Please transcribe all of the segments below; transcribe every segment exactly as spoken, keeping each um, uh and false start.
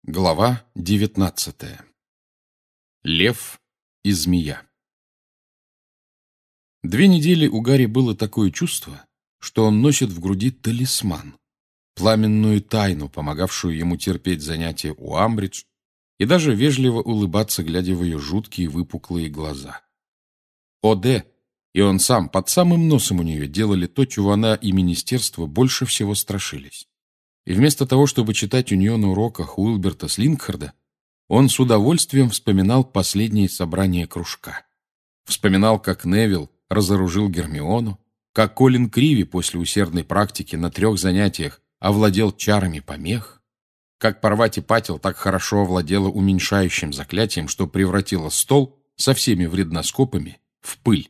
Глава девятнадцатая. Лев и змея. Две недели у Гарри было такое чувство, что он носит в груди талисман, пламенную тайну, помогавшую ему терпеть занятия у Амбридж и даже вежливо улыбаться, глядя в ее жуткие выпуклые глаза. О'Д и он сам под самым носом у нее делали то, чего она и министерство больше всего страшились. И вместо того, чтобы читать у нее на уроках Уилберта Слингхарда, он с удовольствием вспоминал последние собрания кружка. Вспоминал, как Невилл разоружил Гермиону, как Колин Криви после усердной практики на трех занятиях овладел чарами помех, как Парвати Патил так хорошо овладела уменьшающим заклятием, что превратила стол со всеми вредноскопами в пыль.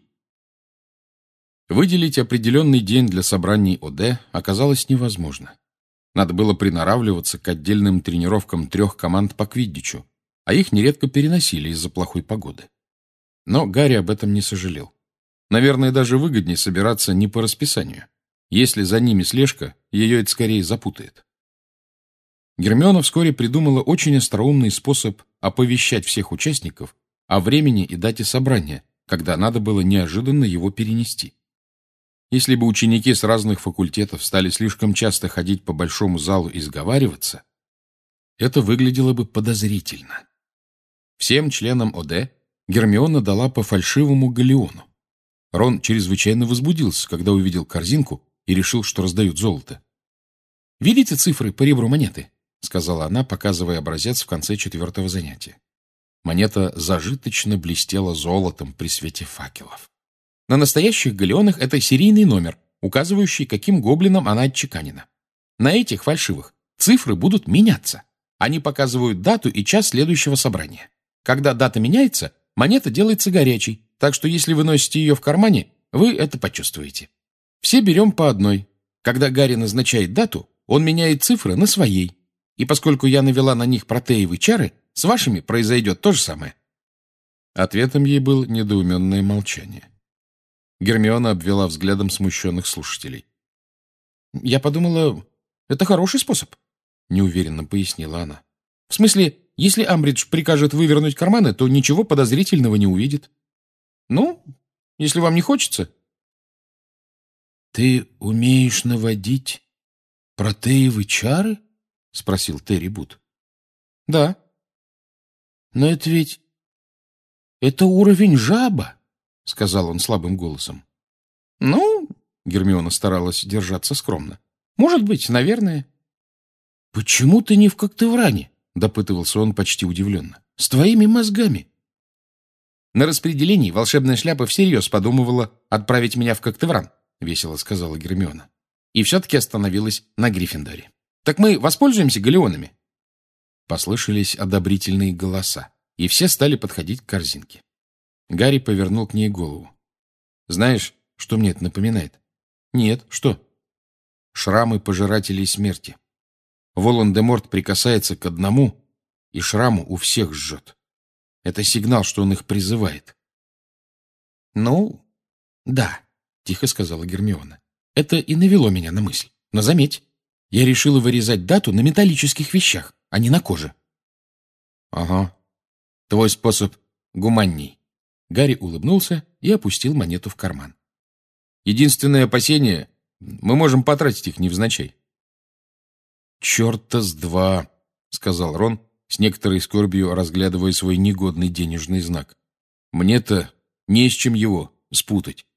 Выделить определенный день для собраний О'Д оказалось невозможно. Надо было приноравливаться к отдельным тренировкам трех команд по квиддичу, а их нередко переносили из-за плохой погоды. Но Гарри об этом не сожалел. Наверное, даже выгоднее собираться не по расписанию. Если за ними слежка, ее это скорее запутает. Гермиона вскоре придумала очень остроумный способ оповещать всех участников о времени и дате собрания, когда надо было неожиданно его перенести. Если бы ученики с разных факультетов стали слишком часто ходить по большому залу и сговариваться, это выглядело бы подозрительно. Всем членам О'Д Гермиона дала по фальшивому галеону. Рон чрезвычайно возбудился, когда увидел корзинку и решил, что раздают золото. «Видите цифры по ребру монеты?» — сказала она, показывая образец в конце четвертого занятия. Монета зажиточно блестела золотом при свете факелов. На настоящих галеонах это серийный номер, указывающий, каким гоблином она отчеканена. На этих фальшивых цифры будут меняться. Они показывают дату и час следующего собрания. Когда дата меняется, монета делается горячей, так что если вы носите ее в кармане, вы это почувствуете. Все берем по одной. Когда Гарри назначает дату, он меняет цифры на своей. И поскольку я навела на них протеевые чары, с вашими произойдет то же самое. Ответом ей было недоуменное молчание. Гермиона обвела взглядом смущенных слушателей. «Я подумала, это хороший способ», — неуверенно пояснила она. «В смысле, если Амбридж прикажет вывернуть карманы, то ничего подозрительного не увидит. Ну, если вам не хочется». «Ты умеешь наводить протеевые чары?» — спросил Терри Бут. «Да». «Но это ведь... это уровень жаба», — сказал он слабым голосом. «Ну...» — Гермиона старалась держаться скромно. «Может быть, наверное». «Почему ты не в Коктевране?» — допытывался он почти удивленно. «С твоими мозгами». «На распределении волшебная шляпа всерьез подумывала отправить меня в Коктевран», — весело сказала Гермиона. «И все-таки остановилась на Гриффиндоре. Так мы воспользуемся галеонами». Послышались одобрительные голоса, и все стали подходить к корзинке. Гарри повернул к ней голову. «Знаешь, что мне это напоминает?» «Нет, что?» «Шрамы пожирателей смерти. Волан-де-Морт прикасается к одному, и шраму у всех жжет. Это сигнал, что он их призывает». «Ну, да», — тихо сказала Гермиона. «Это и навело меня на мысль. Но заметь, я решила вырезать дату на металлических вещах, а не на коже». «Ага. Твой способ гуманней». Гарри улыбнулся и опустил монету в карман. «Единственное опасение — мы можем потратить их невзначай». «Черта с два», — сказал Рон, с некоторой скорбью разглядывая свой негодный денежный знак. «Мне-то не с чем его спутать».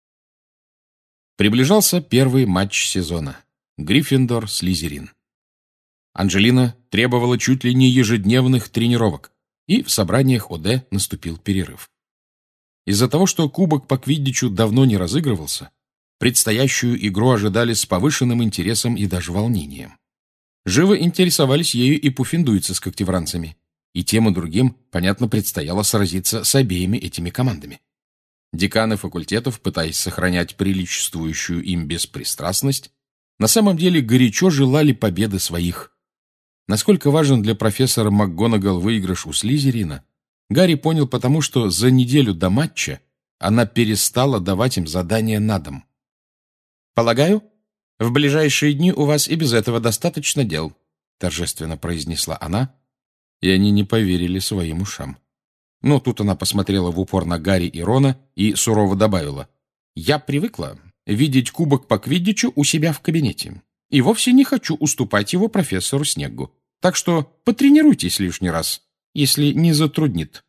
Приближался первый матч сезона. Гриффиндор-Слизерин. Анджелина требовала чуть ли не ежедневных тренировок, и в собраниях О'Д наступил перерыв. Из-за того, что кубок по квиддичу давно не разыгрывался, предстоящую игру ожидали с повышенным интересом и даже волнением. Живо интересовались ею и пуффендуйцы с когтевранцами, и тем и другим, понятно, предстояло сразиться с обеими этими командами. Деканы факультетов, пытаясь сохранять приличествующую им беспристрастность, на самом деле горячо желали победы своих. Насколько важен для профессора МакГонагал выигрыш у Слизерина, Гарри понял потому, что за неделю до матча она перестала давать им задания на дом. «Полагаю, в ближайшие дни у вас и без этого достаточно дел», торжественно произнесла она, и они не поверили своим ушам. Но тут она посмотрела в упор на Гарри и Рона и сурово добавила: «Я привыкла видеть кубок по квиддичу у себя в кабинете, и вовсе не хочу уступать его профессору Снеггу. Так что потренируйтесь лишний раз, если не затруднит».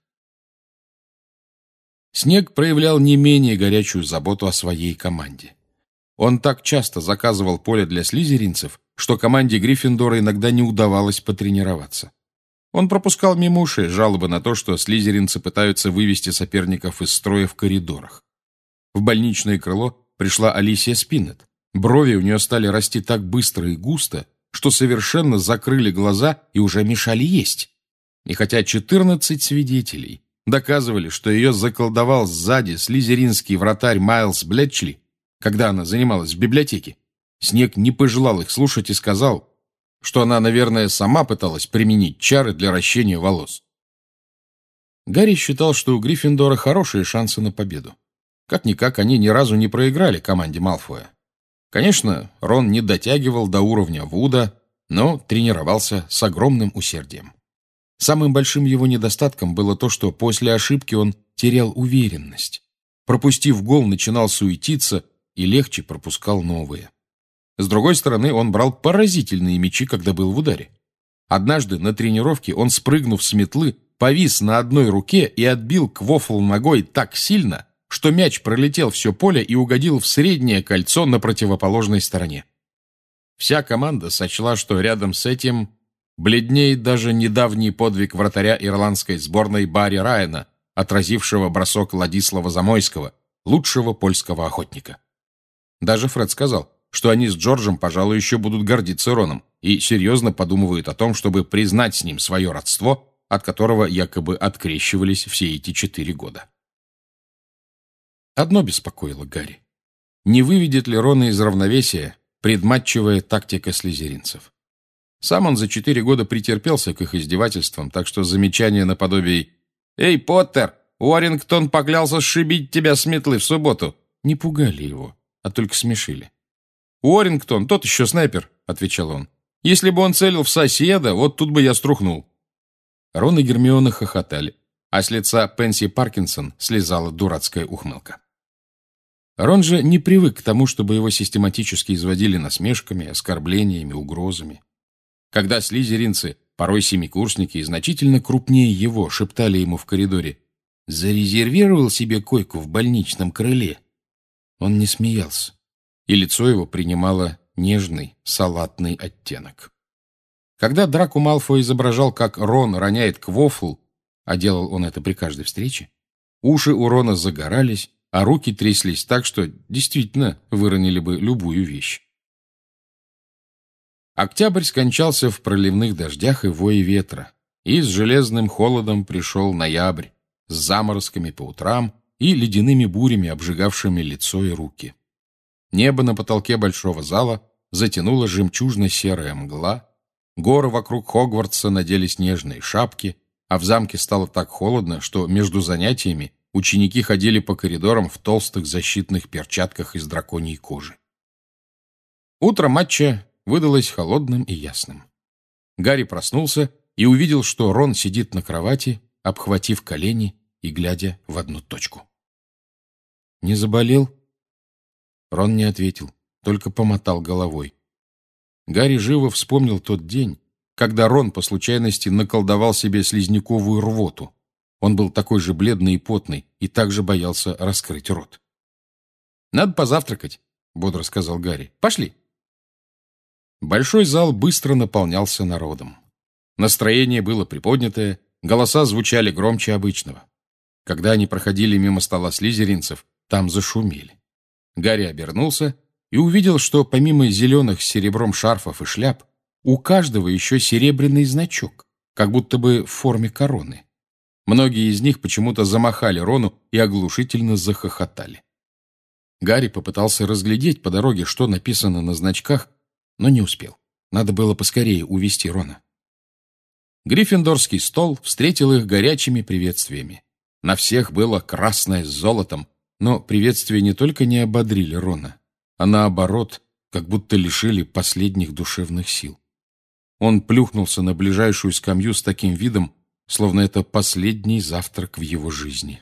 Снегг проявлял не менее горячую заботу о своей команде. Он так часто заказывал поле для слизеринцев, что команде Гриффиндора иногда не удавалось потренироваться. Он пропускал мимо ушей жалобы на то, что слизеринцы пытаются вывести соперников из строя в коридорах. В больничное крыло пришла Алисия Спиннет. Брови у нее стали расти так быстро и густо, что совершенно закрыли глаза и уже мешали есть. И хотя четырнадцать свидетелей доказывали, что ее заколдовал сзади слизеринский вратарь Майлз Блетчли, когда она занималась в библиотеке, Снегг не пожелал их слушать и сказал, что она, наверное, сама пыталась применить чары для ращения волос. Гарри считал, что у Гриффиндора хорошие шансы на победу. Как-никак они ни разу не проиграли команде Малфоя. Конечно, Рон не дотягивал до уровня Вуда, но тренировался с огромным усердием. Самым большим его недостатком было то, что после ошибки он терял уверенность. Пропустив гол, начинал суетиться и легче пропускал новые. С другой стороны, он брал поразительные мячи, когда был в ударе. Однажды на тренировке он, спрыгнув с метлы, повис на одной руке и отбил квофл ногой так сильно, что мяч пролетел все поле и угодил в среднее кольцо на противоположной стороне. Вся команда сочла, что рядом с этим бледнеет даже недавний подвиг вратаря ирландской сборной Барри Райана, отразившего бросок Ладислава Замойского, лучшего польского охотника. Даже Фред сказал, что они с Джорджем, пожалуй, еще будут гордиться Роном и серьезно подумывают о том, чтобы признать с ним свое родство, от которого якобы открещивались все эти четыре года. Одно беспокоило Гарри. Не выведет ли Рона из равновесия предматчевая тактика слизеринцев? Сам он за четыре года претерпелся к их издевательствам, так что замечание наподобие «Эй, Поттер, Уоррингтон поклялся сшибить тебя с метлы в субботу» не пугали его, а только смешили. «Уоррингтон, тот еще снайпер», — отвечал он. «Если бы он целил в соседа, вот тут бы я струхнул». Рон и Гермиона хохотали, а с лица Пенси Паркинсон слезала дурацкая ухмылка. Рон же не привык к тому, чтобы его систематически изводили насмешками, оскорблениями, угрозами. Когда слизеринцы, порой семикурсники и значительно крупнее его, шептали ему в коридоре «Зарезервировал себе койку в больничном крыле», он не смеялся, и лицо его принимало нежный салатный оттенок. Когда Драко Малфой изображал, как Рон роняет квофл, а делал он это при каждой встрече, уши у Рона загорались, а руки тряслись так, что действительно выронили бы любую вещь. Октябрь скончался в проливных дождях и вое ветра, и с железным холодом пришел ноябрь, с заморозками по утрам и ледяными бурями, обжигавшими лицо и руки. Небо на потолке большого зала затянуло жемчужно-серая мгла, горы вокруг Хогвартса надели снежные шапки, а в замке стало так холодно, что между занятиями ученики ходили по коридорам в толстых защитных перчатках из драконьей кожи. Утро матча выдалось холодным и ясным. Гарри проснулся и увидел, что Рон сидит на кровати, обхватив колени и глядя в одну точку. «Не заболел?» Рон не ответил, только помотал головой. Гарри живо вспомнил тот день, когда Рон по случайности наколдовал себе слизняковую рвоту. Он был такой же бледный и потный и также боялся раскрыть рот. «Надо позавтракать», — бодро сказал Гарри. «Пошли». Большой зал быстро наполнялся народом. Настроение было приподнятое, голоса звучали громче обычного. Когда они проходили мимо стола слизеринцев, там зашумели. Гарри обернулся и увидел, что помимо зеленых с серебром шарфов и шляп, у каждого еще серебряный значок, как будто бы в форме короны. Многие из них почему-то замахали Рону и оглушительно захохотали. Гарри попытался разглядеть по дороге, что написано на значках, но не успел. Надо было поскорее увести Рона. Гриффиндорский стол встретил их горячими приветствиями. На всех было красное с золотом, но приветствия не только не ободрили Рона, а наоборот, как будто лишили последних душевных сил. Он плюхнулся на ближайшую скамью с таким видом, словно это последний завтрак в его жизни.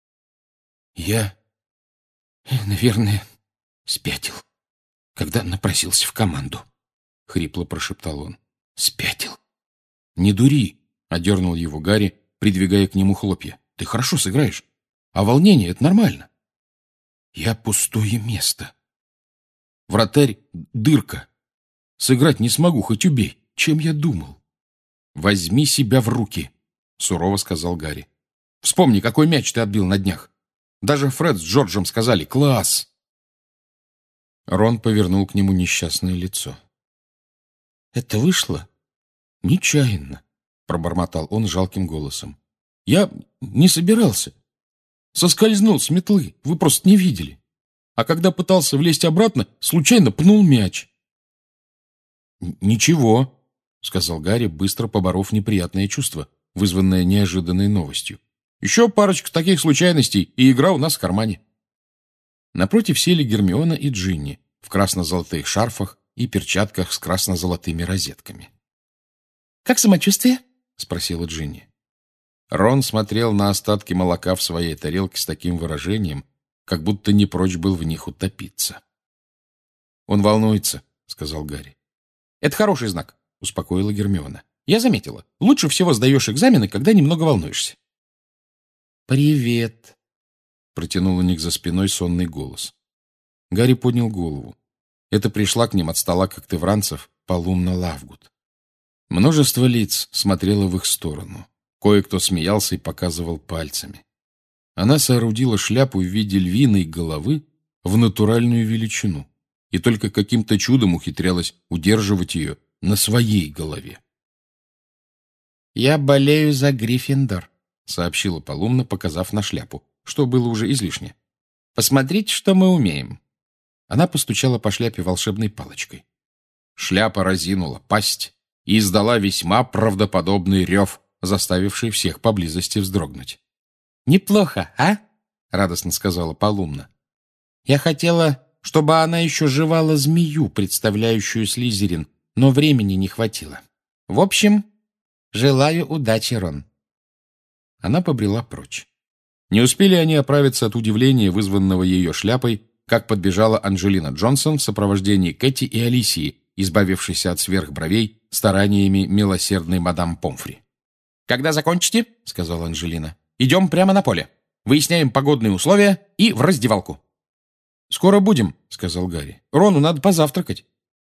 «Я, наверное, спятил, когда напросился в команду», — хрипло прошептал он. «Спятил». «Не дури», — одернул его Гарри, придвигая к нему хлопья. «Ты хорошо сыграешь, а волнение — это нормально». «Я пустое место. Вратарь — дырка. Сыграть не смогу, хоть убей. Чем я думал?» «Возьми себя в руки», — сурово сказал Гарри. «Вспомни, какой мяч ты отбил на днях. Даже Фред с Джорджем сказали «класс». Рон повернул к нему несчастное лицо. «Это вышло нечаянно», — пробормотал он жалким голосом. «Я не собирался. Соскользнул с метлы, вы просто не видели. А когда пытался влезть обратно, случайно пнул мяч». «Ничего», — сказал Гарри, быстро поборов неприятное чувство, вызванное неожиданной новостью. «Еще парочка таких случайностей, и игра у нас в кармане». Напротив сели Гермиона и Джинни в красно-золотых шарфах и перчатках с красно-золотыми розетками. «Как самочувствие?» — спросила Джинни. Рон смотрел на остатки молока в своей тарелке с таким выражением, как будто не прочь был в них утопиться. «Он волнуется», — сказал Гарри. «Это хороший знак», — успокоила Гермиона. «Я заметила. Лучше всего сдаешь экзамены, когда немного волнуешься». «Привет», — протянул у них за спиной сонный голос. Гарри поднял голову. Это пришла к ним от стола когтевранцев Полумна Лавгуд. Множество лиц смотрело в их сторону. Кое-кто смеялся и показывал пальцами. Она соорудила шляпу в виде львиной головы в натуральную величину и только каким-то чудом ухитрялась удерживать ее на своей голове. «Я болею за Гриффиндор», — сообщила Полумна, показав на шляпу, что было уже излишне. «Посмотрите, что мы умеем». Она постучала по шляпе волшебной палочкой. Шляпа разинула пасть и издала весьма правдоподобный рев, заставивший всех поблизости вздрогнуть. «Неплохо, а?» — радостно сказала Полумна. «Я хотела, чтобы она еще жевала змею, представляющую Слизерин, но времени не хватило. В общем, желаю удачи, Рон». Она побрела прочь. Не успели они оправиться от удивления, вызванного ее шляпой, как подбежала Анджелина Джонсон в сопровождении Кэти и Алисии, избавившейся от сверхбровей стараниями милосердной мадам Помфри. «Когда закончите, — сказала Анджелина, — идем прямо на поле. Выясняем погодные условия и в раздевалку». «Скоро будем, — сказал Гарри. — Рону надо позавтракать».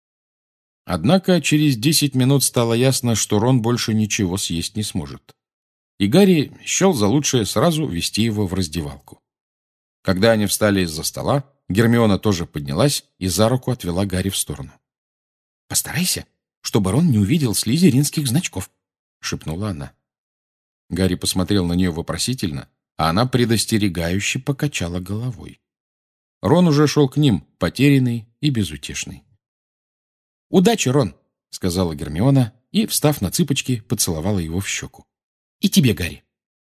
Однако через десять минут стало ясно, что Рон больше ничего съесть не сможет. И Гарри счел за лучшее сразу вести его в раздевалку. Когда они встали из-за стола, Гермиона тоже поднялась и за руку отвела Гарри в сторону. «Постарайся, чтобы Рон не увидел слизеринских значков», — шепнула она. Гарри посмотрел на нее вопросительно, а она предостерегающе покачала головой. Рон уже шел к ним, потерянный и безутешный. «Удачи, Рон!» — сказала Гермиона и, встав на цыпочки, поцеловала его в щеку. «И тебе, Гарри!»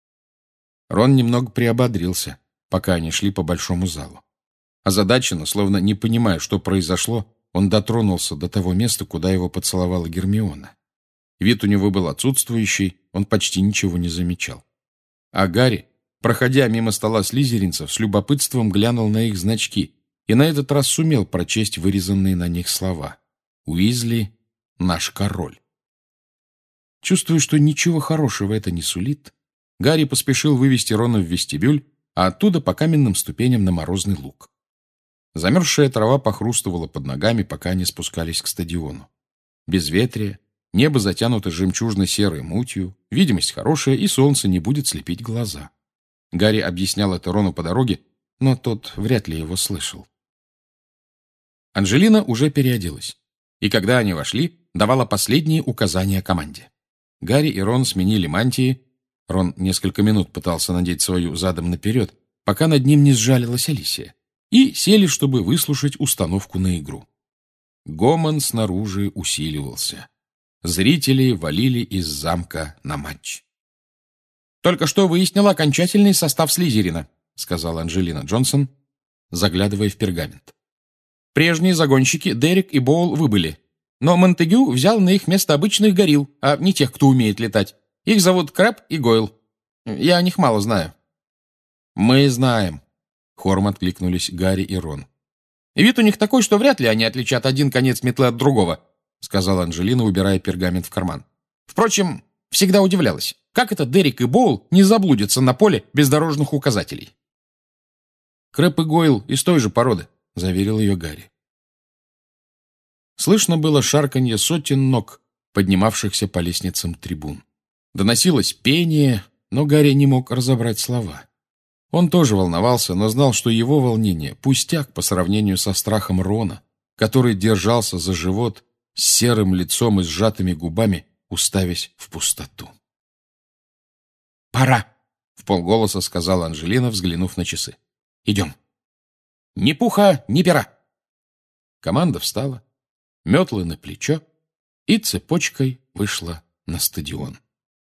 Рон немного приободрился, пока они шли по большому залу. Озадаченно, словно не понимая, что произошло, он дотронулся до того места, куда его поцеловала Гермиона. Вид у него был отсутствующий, он почти ничего не замечал. А Гарри, проходя мимо стола слизеринцев, с любопытством глянул на их значки и на этот раз сумел прочесть вырезанные на них слова. «Уизли — наш король». Чувствуя, что ничего хорошего это не сулит, Гарри поспешил вывести Рона в вестибюль, а оттуда по каменным ступеням на морозный луг. Замерзшая трава похрустывала под ногами, пока они спускались к стадиону. Безветрие, небо затянуто жемчужно-серой мутью, видимость хорошая, и солнце не будет слепить глаза. Гарри объяснял это Рону по дороге, но тот вряд ли его слышал. Анджелина уже переоделась, и когда они вошли, давала последние указания команде. Гарри и Рон сменили мантии. Рон несколько минут пытался надеть свою задом наперед, пока над ним не сжалилась Алисия, и сели, чтобы выслушать установку на игру. Гомон снаружи усиливался. Зрители валили из замка на матч. «Только что выяснила окончательный состав Слизерина», — сказала Анджелина Джонсон, заглядывая в пергамент. «Прежние загонщики Дерек и Боул выбыли. но Монтегю взял на их место обычных горилл, а не тех, кто умеет летать. Их зовут Крэб и Гойл. Я о них мало знаю». «Мы знаем», — хором откликнулись Гарри и Рон. «Вид у них такой, что вряд ли они отличат один конец метлы от другого», — сказала Анжелина, убирая пергамент в карман. «Впрочем, всегда удивлялась, как это Дерек и Боул не заблудятся на поле без дорожных указателей». «Крэб и Гойл из той же породы», — заверил ее Гарри. Слышно было шарканье сотен ног, поднимавшихся по лестницам трибун. Доносилось пение, но Гарри не мог разобрать слова. Он тоже волновался, но знал, что его волнение — пустяк по сравнению со страхом Рона, который держался за живот с серым лицом и сжатыми губами, уставясь в пустоту. «Пора!» — вполголоса сказала Анжелина, взглянув на часы. «Идем!» «Ни пуха, ни пера!» Команда встала, метлы на плечо, и цепочкой вышла на стадион.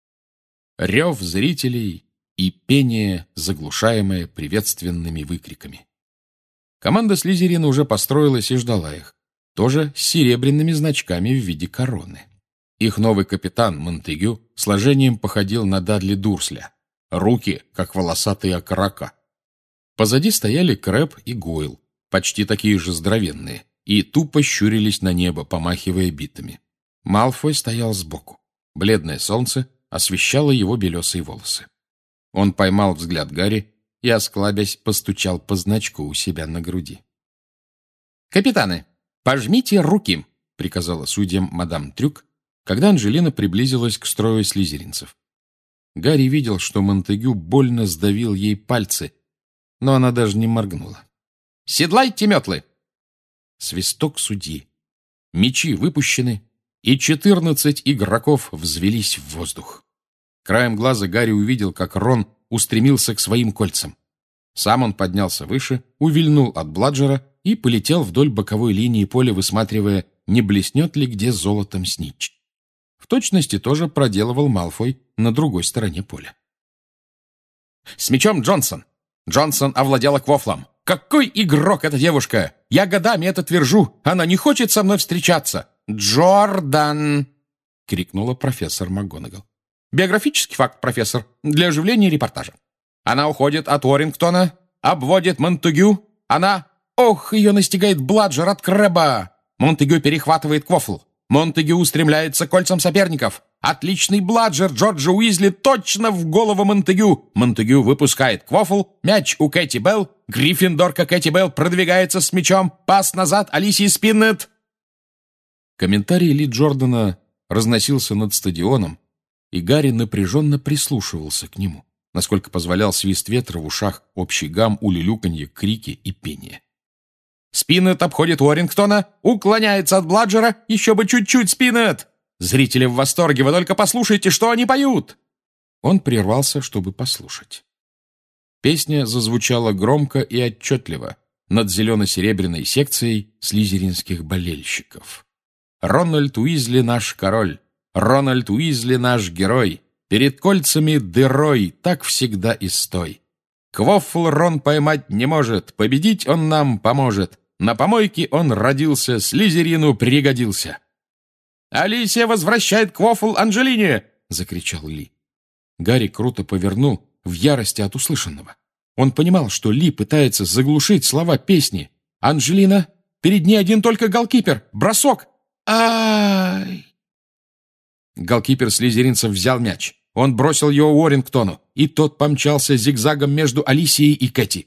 Рев зрителей и пение, заглушаемое приветственными выкриками. Команда Слизерина уже построилась и ждала их, тоже с серебряными значками в виде короны. Их новый капитан Монтегю сложением походил на Дадли Дурсля, руки, как волосатые окорока. Позади стояли Крэб и Гойл, почти такие же здоровенные, и тупо щурились на небо, помахивая битами. Малфой стоял сбоку. Бледное солнце освещало его белесые волосы. Он поймал взгляд Гарри и, осклабясь, постучал по значку у себя на груди. «Капитаны, пожмите руки!» — приказала судьям мадам Трюк, когда Анжелина приблизилась к строю слизеринцев. Гарри видел, что Монтегю больно сдавил ей пальцы, но она даже не моргнула. «Седлайте метлы!» Свисток судьи. Мечи выпущены, и четырнадцать игроков взвелись в воздух. Краем глаза Гарри увидел, как Рон устремился к своим кольцам. Сам он поднялся выше, увильнул от Бладжера и полетел вдоль боковой линии поля, высматривая, не блеснет ли где золотом Снитч. В точности тоже проделывал Малфой на другой стороне поля. «С мячом Джонсон!» Джонсон овладела Квофлом. «Какой игрок эта девушка! Я годами это твержу! Она не хочет со мной встречаться!» «Джордан!» — крикнула профессор МакГонагал. «Биографический факт, профессор, для оживления репортажа. Она уходит от Уоррингтона, обводит Монтегю. Она... Ох, ее настигает Бладжер от Крэба! Монтегю перехватывает Квофл. Монтегю устремляется к кольцам соперников. Отличный Бладжер Джорджа Уизли точно в голову Монтегю. Монтегю выпускает Квофл. Мяч у Кэти Белл. Гриффиндорка Кэти Белл продвигается с мячом. Пас назад Алисии Спиннет. Комментарий Ли Джордана разносился над стадионом, и Гарри напряженно прислушивался к нему, насколько позволял свист ветра в ушах, общий гам, улюлюканье, крики и пение. Спиннет обходит Уоррингтона, уклоняется от Бладжера, еще бы чуть-чуть, Спиннет! Зрители в восторге, вы только послушайте, что они поют!» Он прервался, чтобы послушать. Песня зазвучала громко и отчетливо над зелено-серебряной секцией слизеринских болельщиков. «Рональд Уизли наш король! Рональд Уизли наш герой! Перед кольцами дырой, так всегда и стой! Квофл Рон поймать не может, победить он нам поможет! На помойке он родился, Слизерину пригодился!» «Алисия возвращает Квофл Анжелине!» — закричал Ли. Гарри круто повернул в ярости от услышанного. Он понимал, что Ли пытается заглушить слова песни. «Анжелина! Перед ней один только голкипер! Бросок! Ай!» Голкипер слизеринцев взял мяч. Он бросил его Уоррингтону, и тот помчался зигзагом между Алисией и Кэти.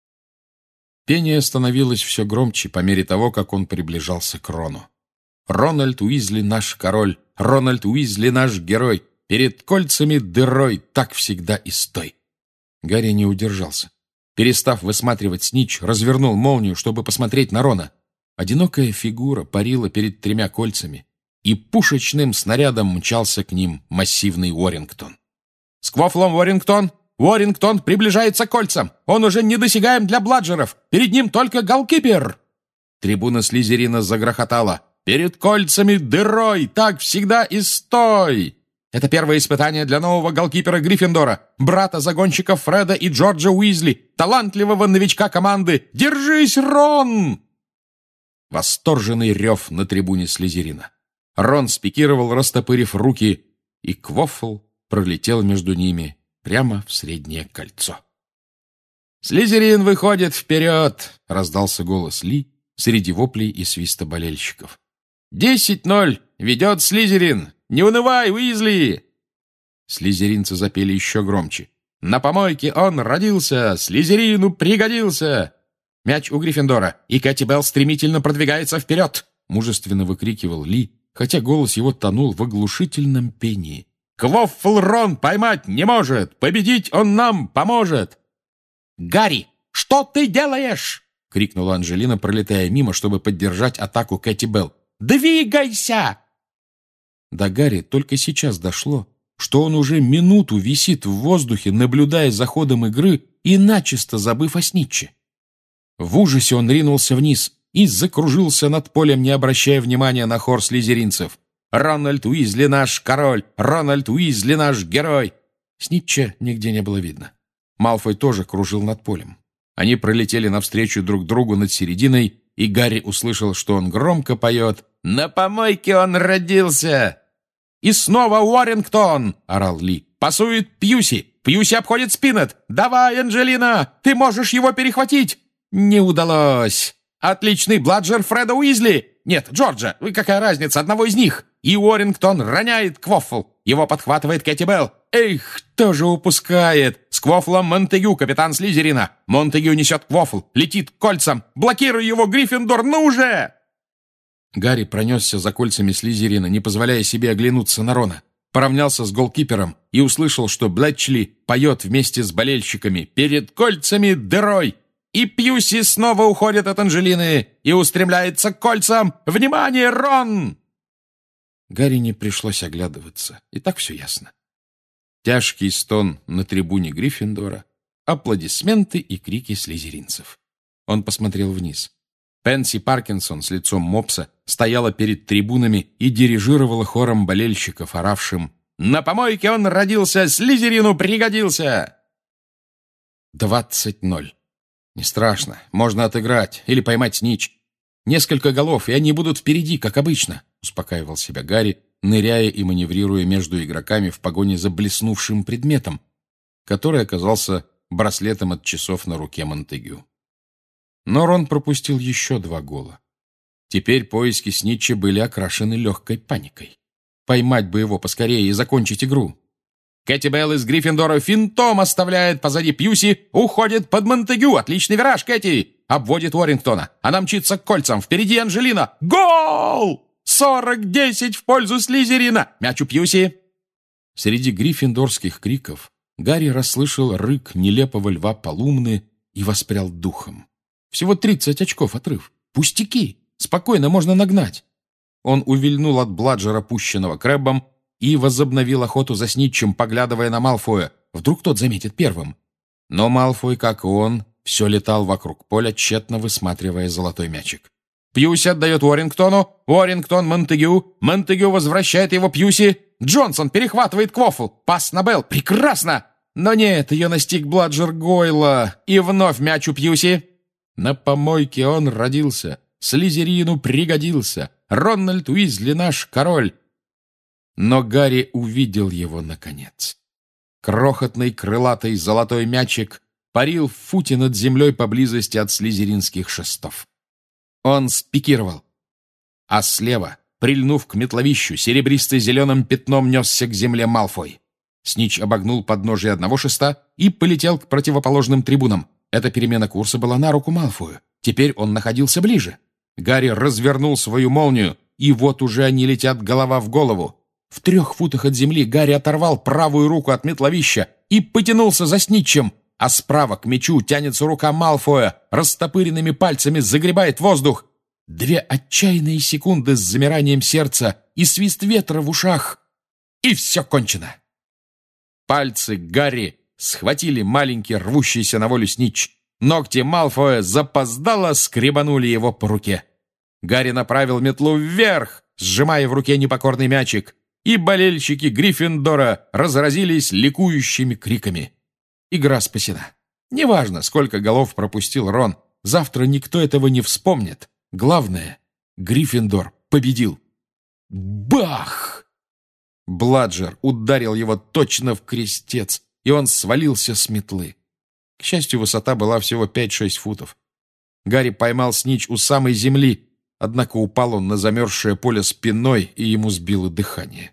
Пение становилось все громче по мере того, как он приближался к Рону. «Рональд Уизли наш король! Рональд Уизли наш герой! Перед кольцами дырой, так всегда и стой!» Гарри не удержался. Перестав высматривать Снитч, развернул молнию, чтобы посмотреть на Рона. Одинокая фигура парила перед тремя кольцами, и пушечным снарядом мчался к ним массивный Уоррингтон. «С Квофлом Уоррингтон! Уоррингтон приближается к кольцам! Он уже недосягаем для Бладжеров! Перед ним только голкипер!» Трибуна Слизерина загрохотала. «Перед кольцами дырой! Так всегда и стой!» Это первое испытание для нового голкипера Гриффиндора, брата загонщиков Фреда и Джорджа Уизли, талантливого новичка команды. «Держись, Рон!» Восторженный рев на трибуне Слизерина. Рон спикировал, растопырив руки, и Квоффл пролетел между ними прямо в среднее кольцо. «Слизерин выходит вперед!» — раздался голос Ли среди воплей и свиста болельщиков. «Десять ноль! Ведет Слизерин! Не унывай, Уизли!» Слизеринцы запели еще громче. «На помойке он родился! Слизерину пригодился!» «Мяч у Гриффиндора, и Кэти Белл стремительно продвигается вперед!» — мужественно выкрикивал Ли, хотя голос его тонул в оглушительном пении. «Квоффл Рон поймать не может! Победить он нам поможет!» «Гарри, что ты делаешь?» — крикнула Анжелина, пролетая мимо, чтобы поддержать атаку Кэти Белл. «Двигайся!» До Гарри только сейчас дошло, что он уже минуту висит в воздухе, наблюдая за ходом игры и начисто забыв о Снитче. В ужасе он ринулся вниз и закружился над полем, не обращая внимания на хор слизеринцев. «Рональд Уизли наш король! Рональд Уизли наш герой!» Снитча нигде не было видно. Малфой тоже кружил над полем. Они пролетели навстречу друг другу над серединой, и Гарри услышал, что он громко поет «На помойке он родился!» «И снова Уоррингтон!» — орал Ли. «Пасует Пьюси! Пьюси обходит Спинет! Давай, Анджелина! Ты можешь его перехватить!» «Не удалось!» «Отличный бладжер Фреда Уизли!» «Нет, Джорджа! Какая разница, одного из них!» И Уоррингтон роняет Квоффл. Его подхватывает Кэти Белл. «Эх, кто же упускает?» С Квоффлом Монтегю, капитан Слизерина. Монтегю несет Квоффл, летит к кольцам. «Блокируй его, Гриффиндор, ну уже!» Гарри пронесся за кольцами Слизерина, не позволяя себе оглянуться на Рона. Поравнялся с голкипером и услышал, что Блэтчли поет вместе с болельщиками «Перед кольцами дырой!» И Пьюси снова уходит от Анжелины и устремляется к кольцам. «Внимание, Рон!» Гарри не пришлось оглядываться, и так все ясно. Тяжкий стон на трибуне Гриффиндора, аплодисменты и крики слизеринцев. Он посмотрел вниз. Пенси Паркинсон с лицом мопса стояла перед трибунами и дирижировала хором болельщиков, оравшим «На помойке он родился, Слизерину пригодился!» Двадцать ноль. Не страшно, можно отыграть или поймать Снитч. Несколько голов, и они будут впереди, как обычно, успокаивал себя Гарри, ныряя и маневрируя между игроками в погоне за блеснувшим предметом, который оказался браслетом от часов на руке Монтегю. Но Рон пропустил еще два гола. Теперь поиски Снитча были окрашены легкой паникой. Поймать бы его поскорее и закончить игру. Кэти Белл из Гриффиндора финтом оставляет позади Пьюси, уходит под Монтегю. Отличный вираж, Кэти! Обводит Уоррингтона. Она мчится к кольцам. Впереди Анжелина. Гол! сорок десять в пользу Слизерина. Мяч у Пьюси. Среди гриффиндорских криков Гарри расслышал рык нелепого льва Полумны и воспрял духом. Всего тридцать очков отрыв. Пустяки. Спокойно можно нагнать. Он увильнул от бладжера, пущенного Крэббом, и возобновил охоту за Снитчем, поглядывая на Малфоя. Вдруг тот заметит первым. Но Малфой, как и он, все летал вокруг поля, тщетно высматривая золотой мячик. Пьюси отдает Уоррингтону. Уоррингтон Монтегю. Монтегю возвращает его Пьюси. Джонсон перехватывает Квоффл. Пас на Белл. Прекрасно! Но нет, ее настиг бладжер Гойла. И вновь мяч у Пьюси. На помойке он родился. Слизерину пригодился. Рональд Уизли наш король. Но Гарри увидел его наконец. Крохотный крылатый золотой мячик парил в футе над землей поблизости от слизеринских шестов. Он спикировал. А слева, прильнув к метловищу, серебристо-зеленым пятном несся к земле Малфой. Снитч обогнул подножие одного шеста и полетел к противоположным трибунам. Эта перемена курса была на руку Малфою. Теперь он находился ближе. Гарри развернул свою молнию, и вот уже они летят голова в голову. В трех футах от земли Гарри оторвал правую руку от метловища и потянулся за Снитчем, а справа к мячу тянется рука Малфоя, растопыренными пальцами загребает воздух. Две отчаянные секунды с замиранием сердца и свист ветра в ушах. И все кончено. Пальцы Гарри схватили маленький рвущийся на волю Снитч. Ногти Малфоя запоздало скребанули его по руке. Гарри направил метлу вверх, сжимая в руке непокорный мячик, и болельщики Гриффиндора разразились ликующими криками. Игра спасена. Неважно, сколько голов пропустил Рон, завтра никто этого не вспомнит. Главное, Гриффиндор победил. Бах! Бладжер ударил его точно в крестец, и он свалился с метлы. К счастью, высота была всего пять-шесть футов. Гарри поймал снитч у самой земли, однако упал он на замерзшее поле спиной, и ему сбило дыхание.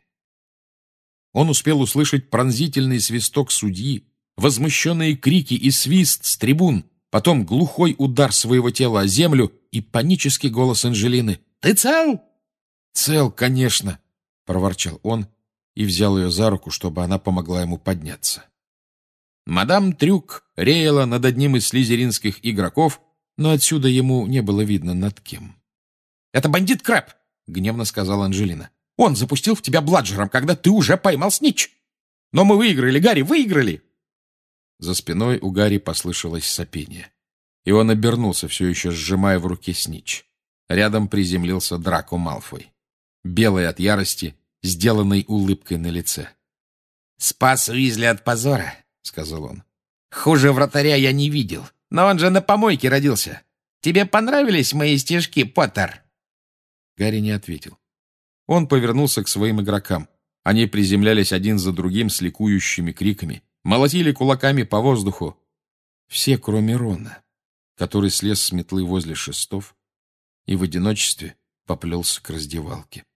Он успел услышать пронзительный свисток судьи, возмущенные крики и свист с трибун, потом глухой удар своего тела о землю и панический голос Анжелины. «Ты цел?» «Цел, конечно», — проворчал он и взял ее за руку, чтобы она помогла ему подняться. Мадам Трюк реяла над одним из слизеринских игроков, но отсюда ему не было видно над кем. «Это бандит Крэб», — гневно сказала Анжелина. «Он запустил в тебя Бладжером, когда ты уже поймал снитч. Но мы выиграли, Гарри, выиграли!» За спиной у Гарри послышалось сопение, и он обернулся, все еще сжимая в руке снитч. Рядом приземлился Драко Малфой, белый от ярости, сделанной улыбкой на лице. «Спас Уизли от позора», — сказал он. «Хуже вратаря я не видел, но он же на помойке родился. Тебе понравились мои стишки, Поттер?» Гарри не ответил. Он повернулся к своим игрокам. Они приземлялись один за другим с ликующими криками, молотили кулаками по воздуху. Все, кроме Рона, который слез с метлы возле шестов и в одиночестве поплелся к раздевалке.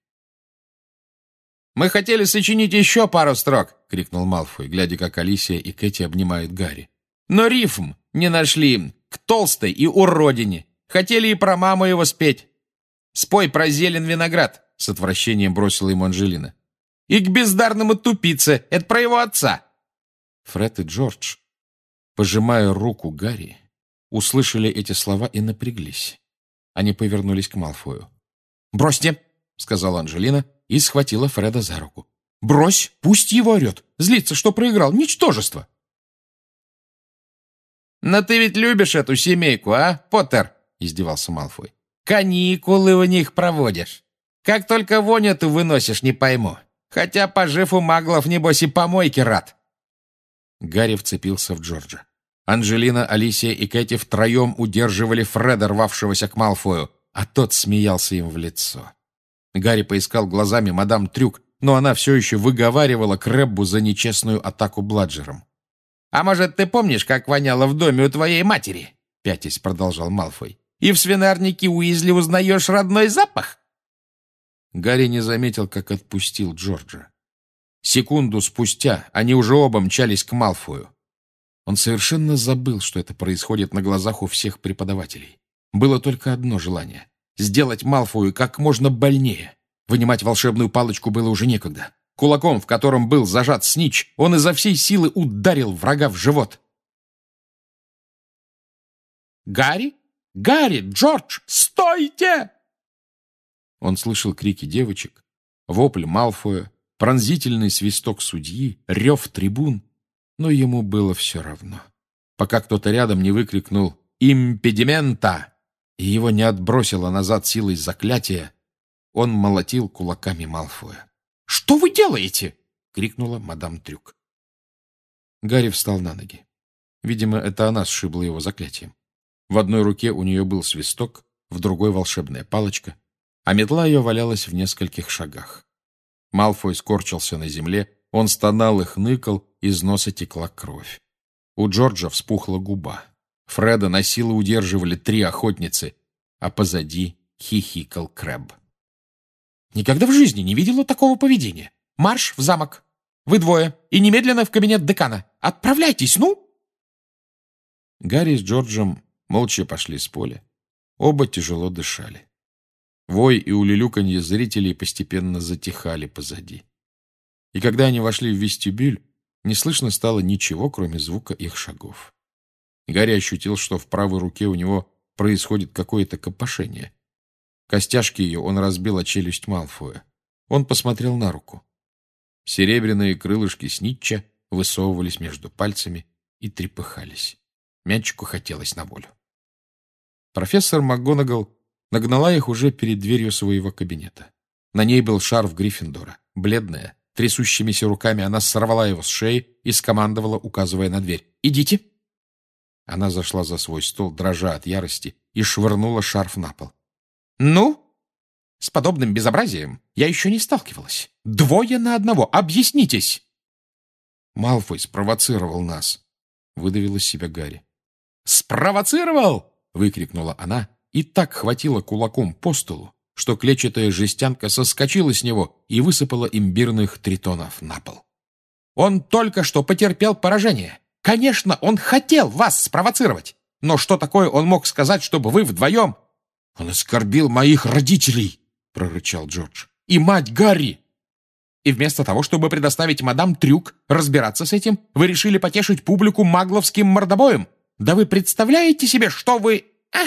«Мы хотели сочинить еще пару строк!» — крикнул Малфой, глядя, как Алисия и Кэти обнимают Гарри. «Но рифм не нашли к толстой и уродине. Хотели и про маму его спеть. Спой про зелен виноград!» — с отвращением бросила ему Анжелина. «И к бездарному тупице! Это про его отца!» Фред и Джордж, пожимая руку Гарри, услышали эти слова и напряглись. Они повернулись к Малфою. «Бросьте!» — сказала Анжелина и схватила Фреда за руку. «Брось! Пусть его орет! Злится, что проиграл! Ничтожество!» «Но ты ведь любишь эту семейку, а, Поттер?» — издевался Малфой. «Каникулы у них проводишь. Как только вонь эту выносишь, не пойму. Хотя, пожив у маглов, небось, и помойки рад». Гарри вцепился в Джорджа. Анжелина, Алисия и Кэти втроем удерживали Фреда, рвавшегося к Малфою, а тот смеялся им в лицо. Гарри поискал глазами мадам Трюк, но она все еще выговаривала Крэббу за нечестную атаку Бладжером. «А может, ты помнишь, как воняло в доме у твоей матери?» — пятясь продолжал Малфой. «И в свинарнике Уизли узнаешь родной запах?» Гарри не заметил, как отпустил Джорджа. Секунду спустя они уже оба мчались к Малфою. Он совершенно забыл, что это происходит на глазах у всех преподавателей. Было только одно желание — сделать Малфою как можно больнее. Вынимать волшебную палочку было уже некогда. Кулаком, в котором был зажат снитч, он изо всей силы ударил врага в живот. «Гарри! Гарри! Джордж! Стойте!» Он слышал крики девочек, вопль Малфоя, пронзительный свисток судьи, рев трибун, но ему было все равно. Пока кто-то рядом не выкрикнул «Импедимента!» и его не отбросило назад силой заклятия, он молотил кулаками Малфоя. «Что вы делаете?» — крикнула мадам Трюк. Гарри встал на ноги. Видимо, это она сшибла его заклятием. В одной руке у нее был свисток, в другой — волшебная палочка, а метла ее валялась в нескольких шагах. Малфой скорчился на земле, он стонал и хныкал, из носа текла кровь. У Джорджа вспухла губа. Фреда на силу удерживали три охотницы, а позади хихикал Крэб. «Никогда в жизни не видела такого поведения. Марш в замок! Вы двое, и немедленно в кабинет декана! Отправляйтесь, ну!» Гарри с Джорджем молча пошли с поля. Оба тяжело дышали. Вой и улюлюканье зрителей постепенно затихали позади. И когда они вошли в вестибюль, не слышно стало ничего, кроме звука их шагов. Гарри ощутил, что в правой руке у него происходит какое-то копошение. Костяшки ее он разбил о челюсть Малфоя. Он посмотрел на руку. Серебряные крылышки снитча высовывались между пальцами и трепыхались. Мячику хотелось на волю. Профессор МакГонагал нагнала их уже перед дверью своего кабинета. На ней был шарф Гриффиндора. Бледная, трясущимися руками она сорвала его с шеи и скомандовала, указывая на дверь. «Идите!» Она зашла за свой стол, дрожа от ярости, и швырнула шарф на пол. «Ну?» С подобным безобразием я еще не сталкивалась. Двое на одного. Объяснитесь!» «Малфой спровоцировал нас», — выдавил из себя Гарри. «Спровоцировал!» — выкрикнула она и так хватила кулаком по столу, что клетчатая жестянка соскочила с него и высыпала имбирных тритонов на пол. «Он только что потерпел поражение. Конечно, он хотел вас спровоцировать. Но что такое он мог сказать, чтобы вы вдвоем...» «Он оскорбил моих родителей!» — прорычал Джордж. «И мать Гарри!» «И вместо того, чтобы предоставить мадам трюк разбираться с этим, вы решили потешить публику магловским мордобоем? Да вы представляете себе, что вы...»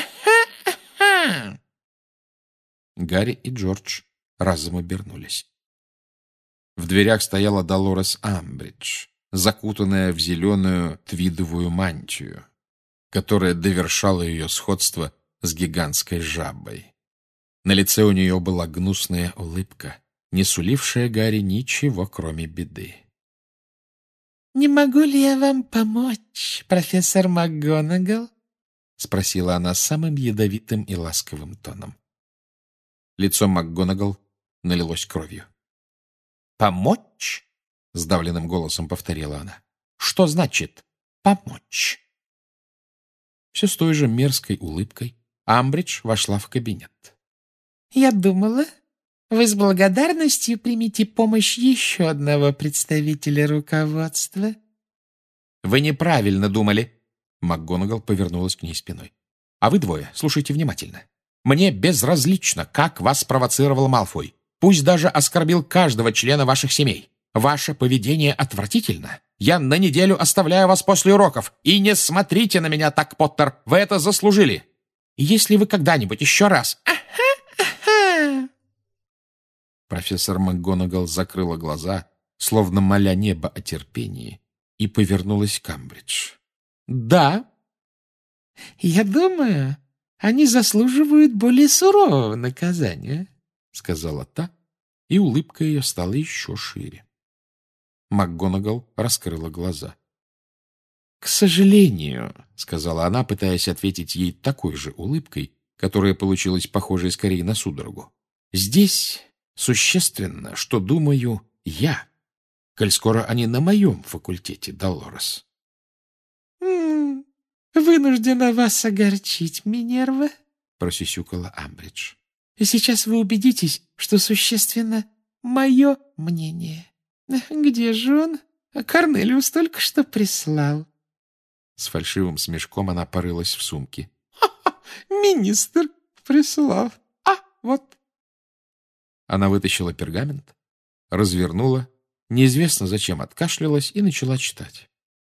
Гарри и Джордж разом обернулись. В дверях стояла Долорес Амбридж, закутанная в зеленую твидовую мантию, которая довершала ее сходство с гигантской жабой. На лице у нее была гнусная улыбка, не сулившая Гарри ничего, кроме беды. «Не могу ли я вам помочь, профессор МакГонагал?» — спросила она самым ядовитым и ласковым тоном. Лицо МакГонагал налилось кровью. «Помочь?» — сдавленным голосом повторила она. «Что значит «помочь»?» Все с той же мерзкой улыбкой Амбридж вошла в кабинет. «Я думала, вы с благодарностью примете помощь еще одного представителя руководства». «Вы неправильно думали!» МакГонагал повернулась к ней спиной. «А вы двое, слушайте внимательно. Мне безразлично, как вас спровоцировал Малфой. Пусть даже оскорбил каждого члена ваших семей. Ваше поведение отвратительно. Я на неделю оставляю вас после уроков. И не смотрите на меня так, Поттер. Вы это заслужили. Если вы когда-нибудь еще раз...» Профессор МакГонагал закрыла глаза, словно моля небо о терпении, и повернулась к Амбридж. «Да?» «Я думаю, они заслуживают более сурового наказания», — сказала та, и улыбка ее стала еще шире. МакГонагал раскрыла глаза. «К сожалению», — сказала она, пытаясь ответить ей такой же улыбкой, которая получилась похожей скорее на судорогу. «Здесь существенно, что думаю я, коль скоро они на моем факультете, Долорес». «М-м, вынуждена вас огорчить, Минерва», — просюсюкала Амбридж. «И сейчас вы убедитесь, что существенно мое мнение. Где же он? Корнелиус только что прислал». С фальшивым смешком она порылась в сумке. «Ха-ха! Министр прислал. А, вот». Она вытащила пергамент, развернула, неизвестно зачем откашлялась и начала читать.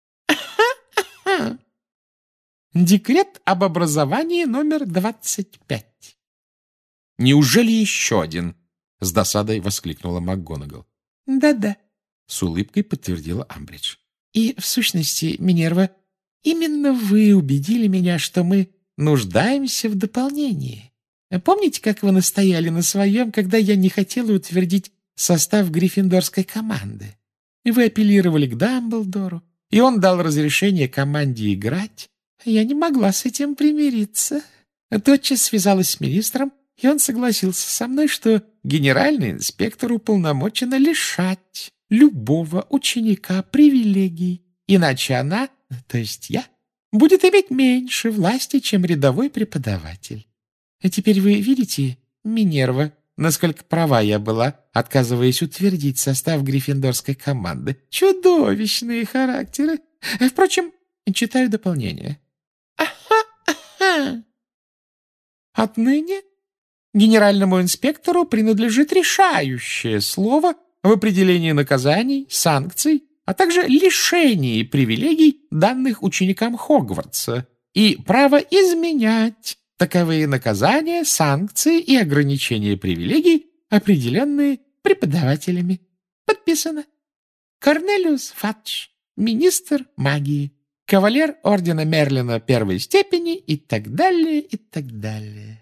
«Декрет об образовании номер двадцать пять». «Неужели еще один?» — с досадой воскликнула МакГонагал. «Да-да», — с улыбкой подтвердила Амбридж. «И, в сущности, Минерва, именно вы убедили меня, что мы нуждаемся в дополнении. Помните, как вы настояли на своем, когда я не хотела утвердить состав гриффиндорской команды? Вы апеллировали к Дамблдору, и он дал разрешение команде играть. Я не могла с этим примириться. Тотчас связалась с министром, и он согласился со мной, что генеральный инспектор уполномочена лишать любого ученика привилегий, иначе она, то есть я, будет иметь меньше власти, чем рядовой преподаватель. А теперь вы видите, Минерва, насколько права я была, отказываясь утвердить состав гриффиндорской команды. Чудовищные характеры. Впрочем, читаю дополнение. Ага-ага. Отныне генеральному инспектору принадлежит решающее слово в определении наказаний, санкций, а также лишении привилегий, данных ученикам Хогвартса, и право изменять таковые наказания, санкции и ограничения привилегий, определенные преподавателями. Подписано. Корнелиус Фадж, министр магии, кавалер ордена Мерлина первой степени и так далее, и так далее.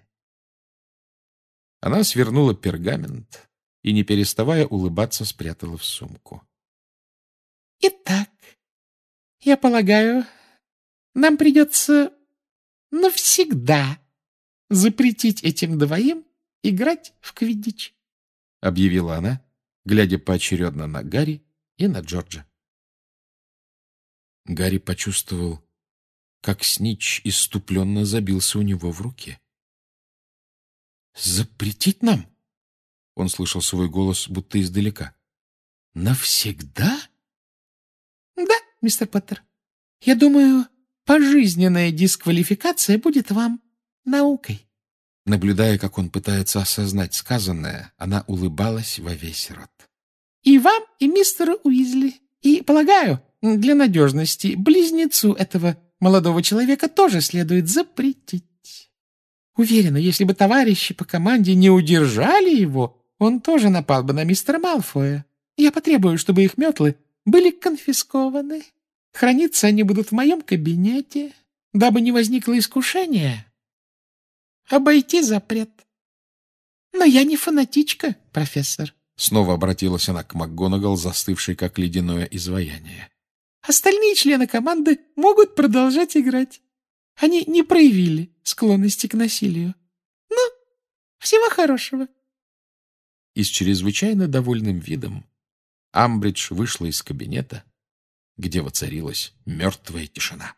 Она свернула пергамент и, не переставая улыбаться, спрятала в сумку. «Итак, я полагаю, нам придется навсегда запретить этим двоим играть в квиддич», — объявила она, глядя поочередно на Гарри и на Джорджа. Гарри почувствовал, как снитч исступленно забился у него в руке. «Запретить нам?» — он слышал свой голос будто издалека. «Навсегда?» «Да, мистер Поттер. Я думаю, пожизненная дисквалификация будет вам наукой». Наблюдая, как он пытается осознать сказанное, она улыбалась во весь рот. «И вам, и мистеру Уизли. И, полагаю, для надежности, близнецу этого молодого человека тоже следует запретить. Уверена, если бы товарищи по команде не удержали его, он тоже напал бы на мистера Малфоя. Я потребую, чтобы их метлы были конфискованы. Храниться они будут в моем кабинете, дабы не возникло искушения обойти запрет. Но я не фанатичка, профессор». Снова обратилась она к МакГонагал, застывшей как ледяное изваяние. «Остальные члены команды могут продолжать играть. Они не проявили склонности к насилию. Ну, всего хорошего». И с чрезвычайно довольным видом Амбридж вышла из кабинета, где воцарилась мертвая тишина.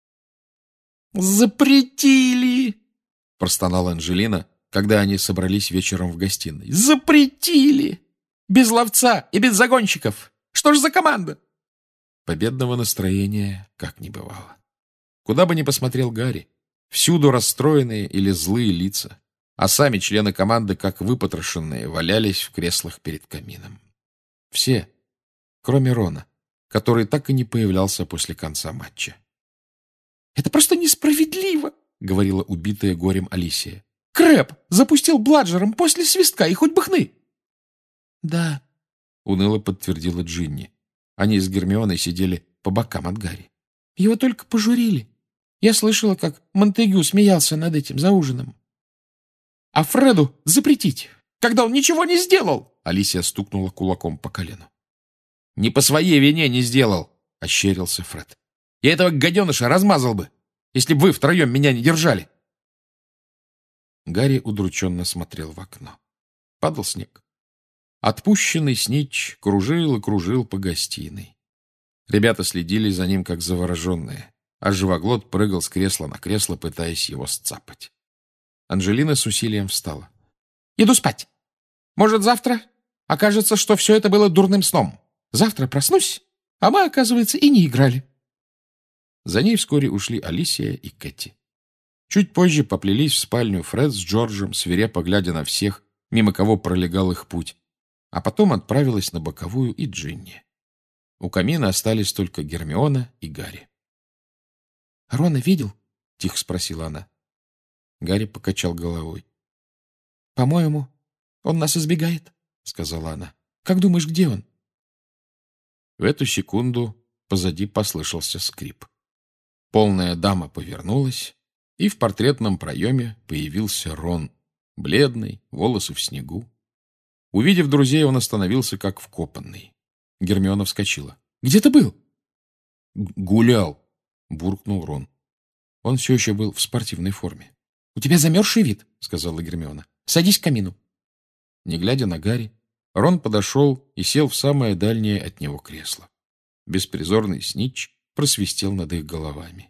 «Запретили!» — простонала Анжелина, когда они собрались вечером в гостиной. «Запретили! Без ловца и без загонщиков! Что ж за команда?» Победного настроения как не бывало. Куда бы ни посмотрел Гарри, всюду расстроенные или злые лица, а сами члены команды, как выпотрошенные, валялись в креслах перед камином. Все, кроме Рона, который так и не появлялся после конца матча. «Это просто несправедливо!» — говорила убитая горем Алисия. «Крэб запустил бладжером после свистка, и хоть бы хны!» «Да», — уныло подтвердила Джинни. Они с Гермионой сидели по бокам от Гарри. «Его только пожурили. Я слышала, как Монтегю смеялся над этим за ужином». «А Фреду запретить, когда он ничего не сделал!» Алисия стукнула кулаком по колену. «Не по своей вине не сделал!» — ощерился Фред. «Я этого гаденыша размазал бы, если бы вы втроем меня не держали!» Гарри удрученно смотрел в окно. Падал снег. Отпущенный снитч кружил и кружил по гостиной. Ребята следили за ним, как завороженные, а живоглот прыгал с кресла на кресло, пытаясь его сцапать. Анжелина с усилием встала. «Иду спать. Может, завтра окажется, что все это было дурным сном. Завтра проснусь, а мы, оказывается, и не играли». За ней вскоре ушли Алисия и Кэти. Чуть позже поплелись в спальню Фред с Джорджем, свирепо глядя на всех, мимо кого пролегал их путь, а потом отправилась на боковую и Джинни. У камина остались только Гермиона и Гарри. «Рона видел?» — тихо спросила она. Гарри покачал головой. «По-моему, он нас избегает», — сказала она. «Как думаешь, где он?» В эту секунду позади послышался скрип. Полная дама повернулась, и в портретном проеме появился Рон, бледный, волосы в снегу. Увидев друзей, он остановился как вкопанный. Гермиона вскочила. «Где ты был?» «Гулял», — буркнул Рон. Он все еще был в спортивной форме. «У тебя замерзший вид», — сказала Гермиона. «Садись к камину». Не глядя на Гарри, Рон подошел и сел в самое дальнее от него кресло. Беспризорный снитч просвистел над их головами.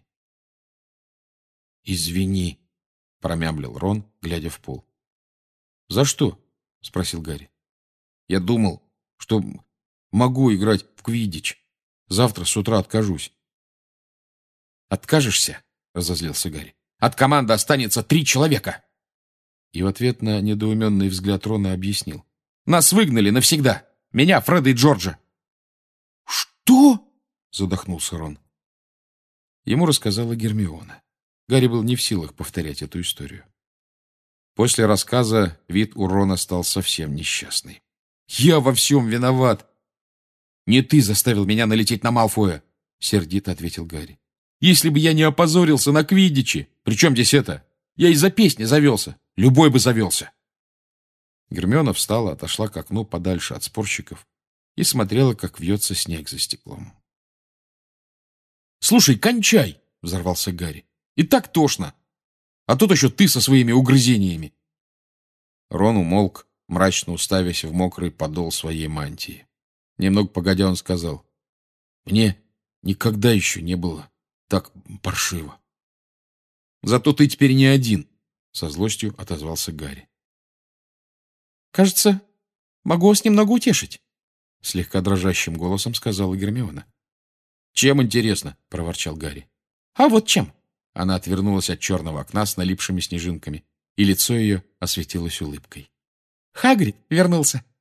«Извини», — промямлил Рон, глядя в пол. «За что?» — спросил Гарри. «Я думал, что могу играть в квиддич. Завтра с утра откажусь». «Откажешься?» — разозлился Гарри. «От команды останется три человека!» И в ответ на недоуменный взгляд Рона объяснил. «Нас выгнали навсегда! Меня, Фреда и Джорджа!» «Что?» — задохнулся Рон. Ему рассказала Гермиона. Гарри был не в силах повторять эту историю. После рассказа вид у Рона стал совсем несчастный. «Я во всем виноват!» «Не ты заставил меня налететь на Малфоя!» — сердито ответил Гарри. «Если бы я не опозорился на квиддиче! Причем здесь это? Я из-за песни завелся! Любой бы завелся!» Гермиона встала, отошла к окну подальше от спорщиков и смотрела, как вьется снег за стеклом. «Слушай, кончай!» — взорвался Гарри. «И так тошно! А тут еще ты со своими угрызениями!» Рон умолк, мрачно уставясь в мокрый подол своей мантии. Немного погодя он сказал: «Мне никогда еще не было так паршиво». «Зато ты теперь не один», — со злостью отозвался Гарри. «Кажется, могу вас немного утешить», — слегка дрожащим голосом сказала Гермиона. «Чем интересно?» — проворчал Гарри. «А вот чем». Она отвернулась от черного окна с налипшими снежинками, и лицо ее осветилось улыбкой. «Хагрид вернулся.